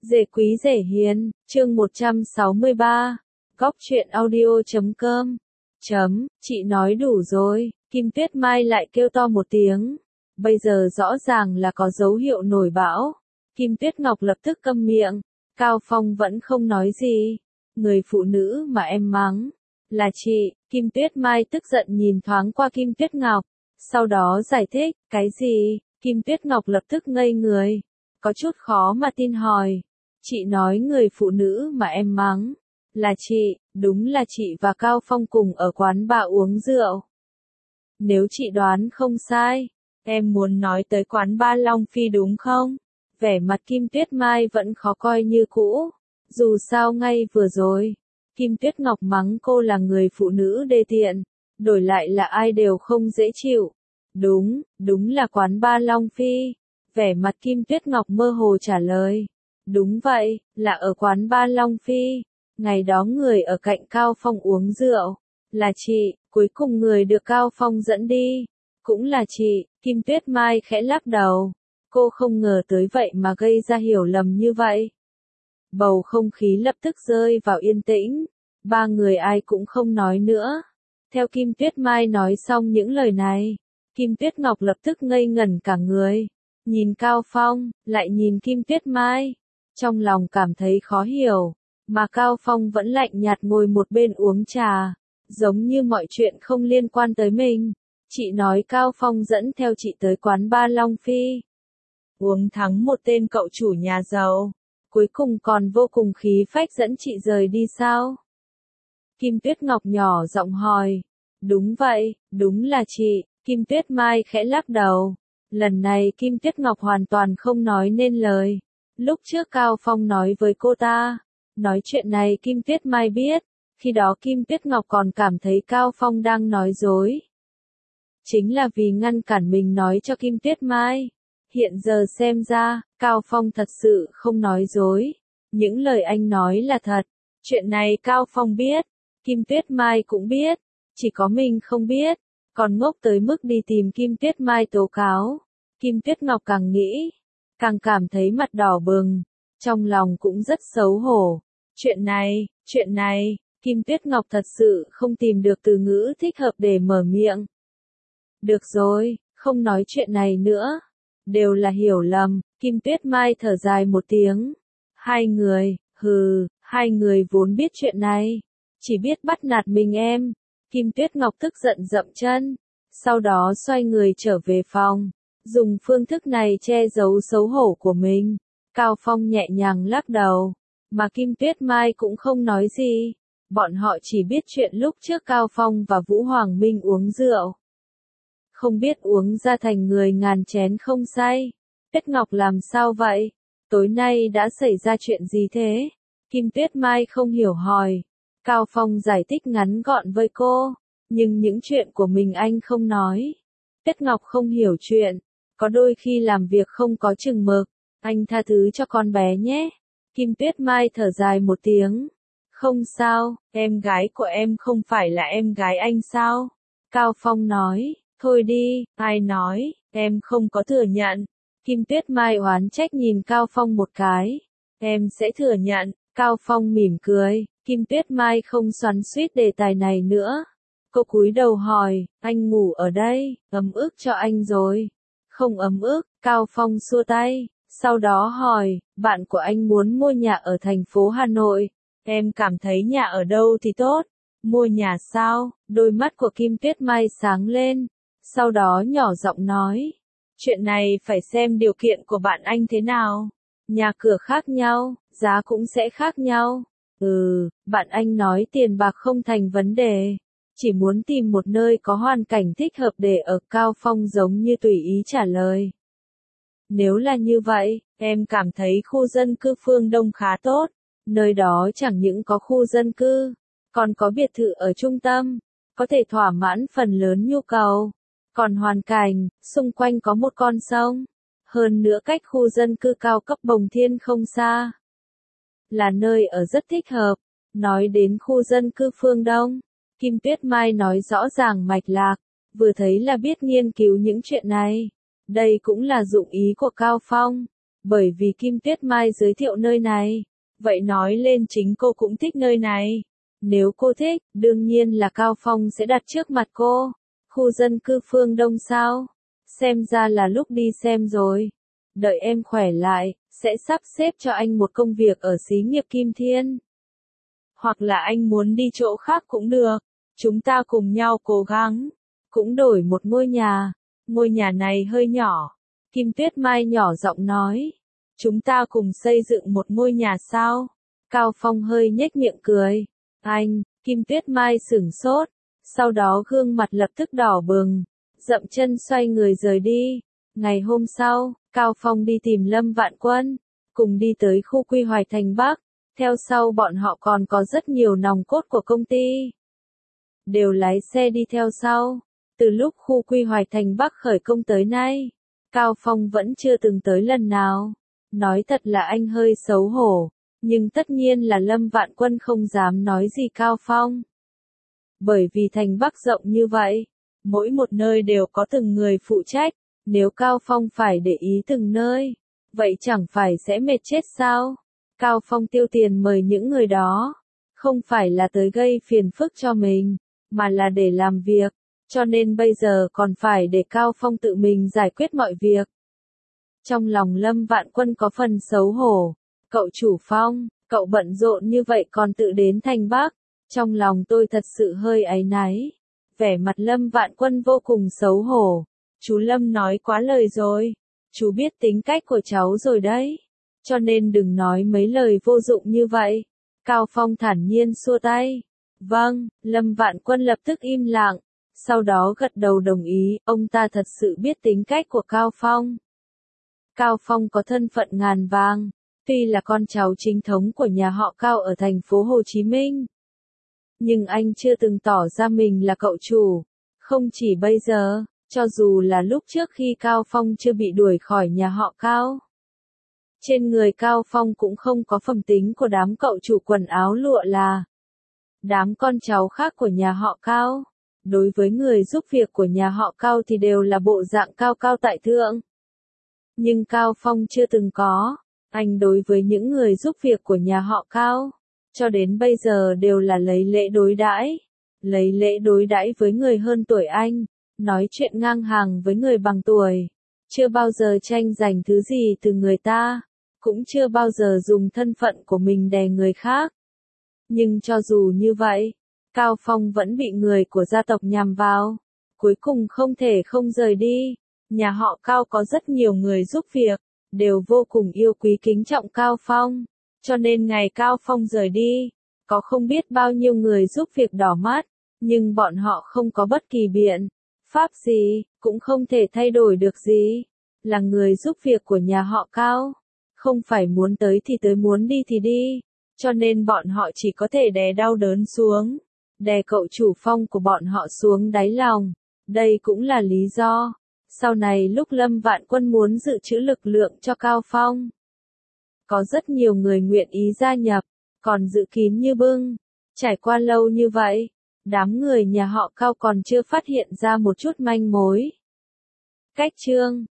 Dễ quý dễ hiền, chương 163, Góc truyện audio.com. Chị nói đủ rồi, Kim Tuyết Mai lại kêu to một tiếng. Bây giờ rõ ràng là có dấu hiệu nổi bão. Kim Tuyết Ngọc lập tức câm miệng. Cao Phong vẫn không nói gì. Người phụ nữ mà em mắng là chị. Kim Tuyết Mai tức giận nhìn thoáng qua Kim Tuyết Ngọc. Sau đó giải thích, cái gì? Kim Tuyết Ngọc lập tức ngây người. Có chút khó mà tin hỏi. Chị nói người phụ nữ mà em mắng là chị, đúng là chị và Cao Phong cùng ở quán bar uống rượu. Nếu chị đoán không sai, em muốn nói tới quán bar Long Phi đúng không? Vẻ mặt Kim Tuyết Mai vẫn khó coi như cũ. Dù sao ngay vừa rồi, Kim Tuyết Ngọc mắng cô là người phụ nữ đê tiện, đổi lại là ai đều không dễ chịu. Đúng là quán bar Long Phi. Vẻ mặt Kim Tuyết Ngọc mơ hồ trả lời. Đúng vậy, là ở quán bar Long Phi. Ngày đó người ở cạnh Cao Phong uống rượu là chị, cuối cùng người được Cao Phong dẫn đi cũng là chị. Kim Tuyết Mai khẽ lắc đầu. Cô không ngờ tới vậy mà gây ra hiểu lầm như vậy. Bầu không khí lập tức rơi vào yên tĩnh. Ba người ai cũng không nói nữa. Theo Kim Tuyết Mai nói xong những lời này, Kim Tuyết Ngọc lập tức ngây ngẩn cả người. Nhìn Cao Phong, lại nhìn Kim Tuyết Mai. Trong lòng cảm thấy khó hiểu, mà Cao Phong vẫn lạnh nhạt ngồi một bên uống trà, giống như mọi chuyện không liên quan tới mình. Chị nói Cao Phong dẫn theo chị tới quán bar Long Phi, uống thắng một tên cậu chủ nhà giàu, cuối cùng còn vô cùng khí phách dẫn chị rời đi sao? Kim Tuyết Ngọc nhỏ giọng hỏi. Đúng vậy, đúng là chị. Kim Tuyết Mai khẽ lắc đầu. Lần này Kim Tuyết Ngọc hoàn toàn không nói nên lời. Lúc trước Cao Phong nói với cô ta, nói chuyện này Kim Tuyết Mai biết, khi đó Kim Tuyết Ngọc còn cảm thấy Cao Phong đang nói dối. Chính là vì ngăn cản mình nói cho Kim Tuyết Mai. Hiện giờ xem ra, Cao Phong thật sự không nói dối. Những lời anh nói là thật. Chuyện này Cao Phong biết, Kim Tuyết Mai cũng biết, chỉ có mình không biết, còn ngốc tới mức đi tìm Kim Tuyết Mai tố cáo. Kim Tuyết Ngọc càng nghĩ, càng cảm thấy mặt đỏ bừng, trong lòng cũng rất xấu hổ. Chuyện này, Kim Tuyết Ngọc thật sự không tìm được từ ngữ thích hợp để mở miệng. Được rồi, không nói chuyện này nữa. Đều là hiểu lầm. Kim Tuyết Mai thở dài một tiếng. Hai người vốn biết chuyện này, chỉ biết bắt nạt mình em. Kim Tuyết Ngọc tức giận dậm chân, sau đó xoay người trở về phòng, dùng phương thức này che giấu xấu hổ của mình. Cao Phong nhẹ nhàng lắc đầu, mà Kim Tuyết Mai cũng không nói gì. Bọn họ chỉ biết chuyện lúc trước Cao Phong và Vũ Hoàng Minh uống rượu. Không biết uống ra thành người ngàn chén không say. Tuyết Ngọc làm sao vậy? Tối nay đã xảy ra chuyện gì thế? Kim Tuyết Mai không hiểu hỏi. Cao Phong giải thích ngắn gọn với cô, nhưng những chuyện của mình anh không nói. Tuyết Ngọc không hiểu chuyện, có đôi khi làm việc không có chừng mực, anh tha thứ cho con bé nhé. Kim Tuyết Mai thở dài một tiếng. Không sao, em gái của em không phải là em gái anh sao? Cao Phong nói, thôi đi, ai nói, em không có thừa nhận. Kim Tuyết Mai oán trách nhìn Cao Phong một cái. Em sẽ thừa nhận. Cao Phong mỉm cười. Kim Tuyết Mai không xoắn xuýt đề tài này nữa. Cô cúi đầu hỏi, anh ngủ ở đây, ấm ức cho anh rồi. Không ấm ức. Cao Phong xua tay. Sau đó hỏi, bạn của anh muốn mua nhà ở thành phố Hà Nội. Em cảm thấy nhà ở đâu thì tốt? Mua nhà sao? Đôi mắt của Kim Tuyết Mai sáng lên. Sau đó nhỏ giọng nói, chuyện này phải xem điều kiện của bạn anh thế nào. Nhà cửa khác nhau, giá cũng sẽ khác nhau. Bạn anh nói tiền bạc không thành vấn đề. Chỉ muốn tìm một nơi có hoàn cảnh thích hợp để ở. Cao Phong giống như tùy ý trả lời. Nếu là như vậy, em cảm thấy khu dân cư phương Đông khá tốt. Nơi đó chẳng những có khu dân cư, còn có biệt thự ở trung tâm, có thể thỏa mãn phần lớn nhu cầu. Còn hoàn cảnh, xung quanh có một con sông. Hơn nữa cách khu dân cư cao cấp Bồng Thiên không xa. Là nơi ở rất thích hợp. Nói đến khu dân cư phương Đông, Kim Tuyết Mai nói rõ ràng mạch lạc, vừa thấy là biết nghiên cứu những chuyện này. Đây cũng là dụng ý của Cao Phong. Bởi vì Kim Tuyết Mai giới thiệu nơi này. Vậy nói lên chính cô cũng thích nơi này. Nếu cô thích, đương nhiên là Cao Phong sẽ đặt trước mặt cô. Khu dân cư phương Đông sao? Xem ra là lúc đi xem rồi. Đợi em khỏe lại, sẽ sắp xếp cho anh một công việc ở xí nghiệp Kim Thiên. Hoặc là anh muốn đi chỗ khác cũng được. Chúng ta cùng nhau cố gắng. Cũng đổi một ngôi nhà. Ngôi nhà này hơi nhỏ. Kim Tuyết Mai nhỏ giọng nói. Chúng ta cùng xây dựng một ngôi nhà sao? Cao Phong hơi nhếch miệng cười. Anh, Kim Tuyết Mai sửng sốt. Sau đó gương mặt lập tức đỏ bừng. Dậm chân xoay người rời đi. Ngày hôm sau, Cao Phong đi tìm Lâm Vạn Quân. Cùng đi tới khu quy hoạch thành Bắc. Theo sau bọn họ còn có rất nhiều nòng cốt của công ty. Đều lái xe đi theo sau. Từ lúc khu quy hoạch thành Bắc khởi công tới nay, Cao Phong vẫn chưa từng tới lần nào. Nói thật là anh hơi xấu hổ, nhưng tất nhiên là Lâm Vạn Quân không dám nói gì Cao Phong. Bởi vì thành Bắc rộng như vậy, mỗi một nơi đều có từng người phụ trách, nếu Cao Phong phải để ý từng nơi, vậy chẳng phải sẽ mệt chết sao? Cao Phong tiêu tiền mời những người đó, không phải là tới gây phiền phức cho mình, mà là để làm việc, cho nên bây giờ còn phải để Cao Phong tự mình giải quyết mọi việc. Trong lòng Lâm Vạn Quân có phần xấu hổ, cậu chủ Phong, cậu bận rộn như vậy còn tự đến thành Bắc, trong lòng tôi thật sự hơi áy náy. Vẻ mặt Lâm Vạn Quân vô cùng xấu hổ, chú Lâm nói quá lời rồi, chú biết tính cách của cháu rồi đấy, cho nên đừng nói mấy lời vô dụng như vậy. Cao Phong thản nhiên xua tay. Vâng, Lâm Vạn Quân lập tức im lặng, sau đó gật đầu đồng ý, ông ta thật sự biết tính cách của Cao Phong. Cao Phong có thân phận ngàn vàng, tuy là con cháu chính thống của nhà họ Cao ở thành phố Hồ Chí Minh. Nhưng anh chưa từng tỏ ra mình là cậu chủ. Không chỉ bây giờ, cho dù là lúc trước khi Cao Phong chưa bị đuổi khỏi nhà họ Cao. Trên người Cao Phong cũng không có phẩm tính của đám cậu chủ quần áo lụa là. Đám con cháu khác của nhà họ Cao. Đối với người giúp việc của nhà họ Cao thì đều là bộ dạng cao cao tại thượng. Nhưng Cao Phong chưa từng có. Anh đối với những người giúp việc của nhà họ Cao, cho đến bây giờ đều là lấy lễ đối đãi. Lấy lễ đối đãi với người hơn tuổi anh, nói chuyện ngang hàng với người bằng tuổi. Chưa bao giờ tranh giành thứ gì từ người ta, cũng chưa bao giờ dùng thân phận của mình đè người khác. Nhưng cho dù như vậy, Cao Phong vẫn bị người của gia tộc nhằm vào. Cuối cùng không thể không rời đi. Nhà họ Cao có rất nhiều người giúp việc, đều vô cùng yêu quý kính trọng Cao Phong. Cho nên ngày Cao Phong rời đi, có không biết bao nhiêu người giúp việc đỏ mắt, nhưng bọn họ không có bất kỳ biện pháp gì, cũng không thể thay đổi được gì. Là người giúp việc của nhà họ Cao, không phải muốn tới thì tới, muốn đi thì đi, cho nên bọn họ chỉ có thể đè đau đớn xuống, đè cậu chủ Phong của bọn họ xuống đáy lòng. Đây cũng là lý do sau này lúc Lâm Vạn Quân muốn dự trữ lực lượng cho Cao Phong, có rất nhiều người nguyện ý gia nhập, còn giữ kín như bưng. Trải qua lâu như vậy, đám người nhà họ Cao còn chưa phát hiện ra một chút manh mối. Cách chương